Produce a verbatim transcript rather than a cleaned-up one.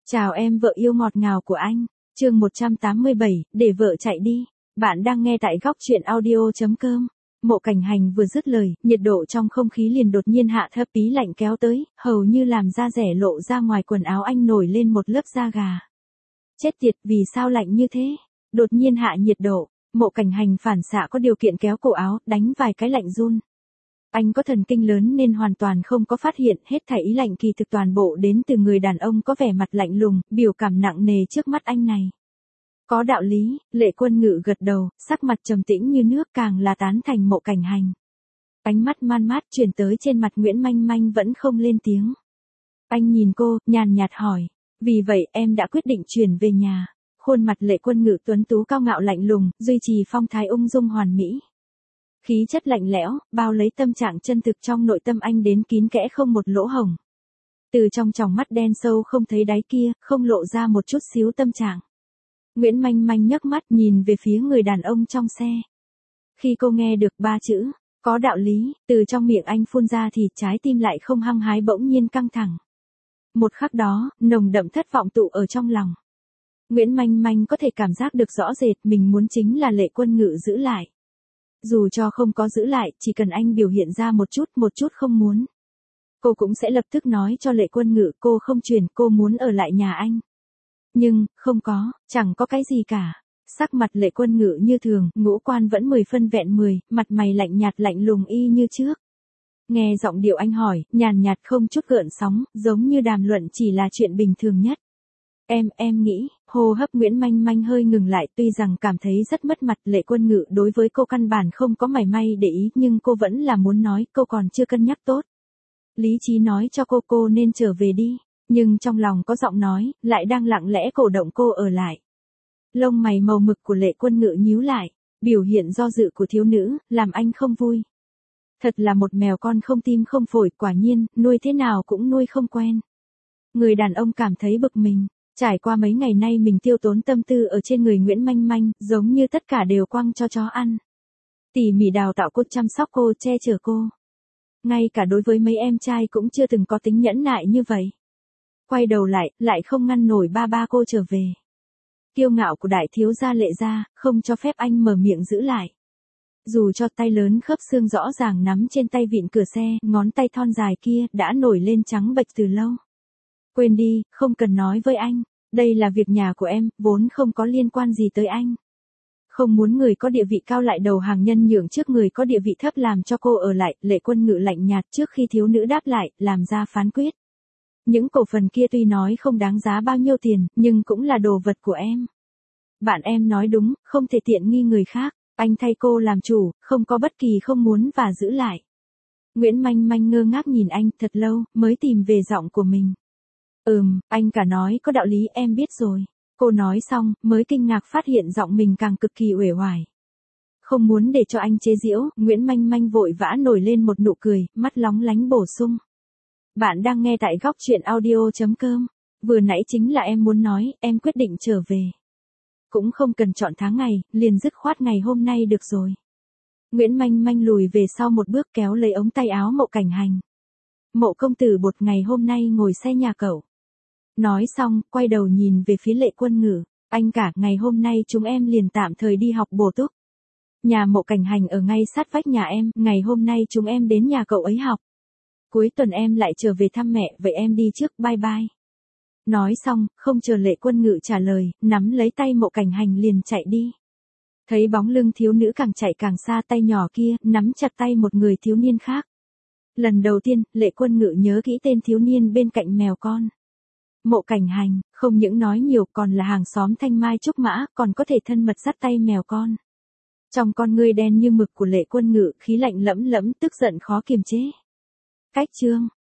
Chào em vợ yêu ngọt ngào của anh, chương một trăm tám mươi bảy, để vợ chạy đi. Bạn đang nghe tại góc truyện audio.com. Mộ Cảnh Hành vừa dứt lời, nhiệt độ trong không khí liền đột nhiên hạ thấp, ý lạnh kéo tới, hầu như làm da rẻ lộ ra ngoài quần áo anh nổi lên một lớp da gà. Chết tiệt, vì sao lạnh như thế? Đột nhiên hạ nhiệt độ, Mộ Cảnh Hành phản xạ có điều kiện kéo cổ áo, đánh vài cái lạnh run. Anh có thần kinh lớn nên hoàn toàn không có phát hiện, hết thảy ý lạnh kỳ thực toàn bộ đến từ người đàn ông có vẻ mặt lạnh lùng, biểu cảm nặng nề trước mắt anh này. Có đạo lý, Lệ Quân Ngự gật đầu, sắc mặt trầm tĩnh như nước, càng là tán thành Mộ Cảnh Hành. Ánh mắt man mát chuyển tới trên mặt Nguyễn Manh Manh vẫn không lên tiếng. Anh nhìn cô, nhàn nhạt hỏi, vì vậy em đã quyết định chuyển về nhà. Khuôn mặt Lệ Quân Ngự tuấn tú cao ngạo lạnh lùng, duy trì phong thái ung dung hoàn mỹ. Khí chất lạnh lẽo, bao lấy tâm trạng chân thực trong nội tâm anh đến kín kẽ không một lỗ hổng. Từ trong tròng mắt đen sâu không thấy đáy kia, không lộ ra một chút xíu tâm trạng. Nguyễn Manh Manh nhấc mắt nhìn về phía người đàn ông trong xe. Khi cô nghe được ba chữ, có đạo lý, từ trong miệng anh phun ra thì trái tim lại không hăng hái bỗng nhiên căng thẳng. Một khắc đó, nồng đậm thất vọng tụ ở trong lòng. Nguyễn Manh Manh có thể cảm giác được rõ rệt mình muốn chính là Lệ Quân Ngự giữ lại. Dù cho không có giữ lại, chỉ cần anh biểu hiện ra một chút, một chút không muốn. Cô cũng sẽ lập tức nói cho Lệ Quân Ngự cô không chuyển, cô muốn ở lại nhà anh. Nhưng, không có, chẳng có cái gì cả. Sắc mặt Lệ Quân Ngự như thường, ngũ quan vẫn mười phân vẹn mười, mặt mày lạnh nhạt lạnh lùng y như trước. Nghe giọng điệu anh hỏi, nhàn nhạt không chút gợn sóng, giống như đàm luận chỉ là chuyện bình thường nhất. Em, em nghĩ, hô hấp Nguyễn Manh Manh hơi ngừng lại, tuy rằng cảm thấy rất mất mặt, Lệ Quân Ngự đối với cô căn bản không có mảy may để ý, nhưng cô vẫn là muốn nói, cô còn chưa cân nhắc tốt. Lý trí nói cho cô cô nên trở về đi, nhưng trong lòng có giọng nói, lại đang lặng lẽ cổ động cô ở lại. Lông mày màu mực của Lệ Quân Ngự nhíu lại, biểu hiện do dự của thiếu nữ, làm anh không vui. Thật là một mèo con không tim không phổi, quả nhiên, nuôi thế nào cũng nuôi không quen. Người đàn ông cảm thấy bực mình. Trải qua mấy ngày nay mình tiêu tốn tâm tư ở trên người Nguyễn Manh Manh, giống như tất cả đều quăng cho chó ăn. Tỉ mỉ đào tạo cô, chăm sóc cô, che chở cô. Ngay cả đối với mấy em trai cũng chưa từng có tính nhẫn nại như vậy. Quay đầu lại, lại không ngăn nổi ba ba cô trở về. Kiêu ngạo của đại thiếu gia Lệ gia, không cho phép anh mở miệng giữ lại. Dù cho tay lớn khớp xương rõ ràng nắm trên tay vịn cửa xe, ngón tay thon dài kia đã nổi lên trắng bệch từ lâu. Quên đi, không cần nói với anh, đây là việc nhà của em, vốn không có liên quan gì tới anh. Không muốn người có địa vị cao lại đầu hàng nhân nhượng trước người có địa vị thấp làm cho cô ở lại, Lệ Quân Ngự lạnh nhạt trước khi thiếu nữ đáp lại, làm ra phán quyết. Những cổ phần kia tuy nói không đáng giá bao nhiêu tiền, nhưng cũng là đồ vật của em. Bạn em nói đúng, không thể tiện nghi người khác, anh thay cô làm chủ, không có bất kỳ không muốn và giữ lại. Nguyễn Manh Manh ngơ ngác nhìn anh thật lâu, mới tìm về giọng của mình. Ừm, anh cả nói có đạo lý, em biết rồi. Cô nói xong, mới kinh ngạc phát hiện giọng mình càng cực kỳ uể oải. Không muốn để cho anh chế giễu, Nguyễn Manh Manh vội vã nổi lên một nụ cười, mắt lóng lánh bổ sung. Bạn đang nghe tại góc truyện audio.com. Vừa nãy chính là em muốn nói, em quyết định trở về. Cũng không cần chọn tháng ngày, liền dứt khoát ngày hôm nay được rồi. Nguyễn Manh Manh lùi về sau một bước kéo lấy ống tay áo Mộ Cảnh Hành. Mộ công tử bột ngày hôm nay ngồi xe nhà cậu. Nói xong, quay đầu nhìn về phía Lệ Quân Ngự, anh cả, ngày hôm nay chúng em liền tạm thời đi học bổ túc. Nhà Mộ Cảnh Hành ở ngay sát vách nhà em, ngày hôm nay chúng em đến nhà cậu ấy học. Cuối tuần em lại trở về thăm mẹ, vậy em đi trước, bye bye. Nói xong, không chờ Lệ Quân Ngự trả lời, nắm lấy tay Mộ Cảnh Hành liền chạy đi. Thấy bóng lưng thiếu nữ càng chạy càng xa, tay nhỏ kia, nắm chặt tay một người thiếu niên khác. Lần đầu tiên, Lệ Quân Ngự nhớ kỹ tên thiếu niên bên cạnh mèo con. Mộ Cảnh Hành, không những nói nhiều còn là hàng xóm thanh mai trúc mã, còn có thể thân mật dắt tay mèo con. Trong con ngươi đen như mực của Lệ Quân Ngự, khí lạnh lẫm lẫm, tức giận khó kiềm chế. Cách chương.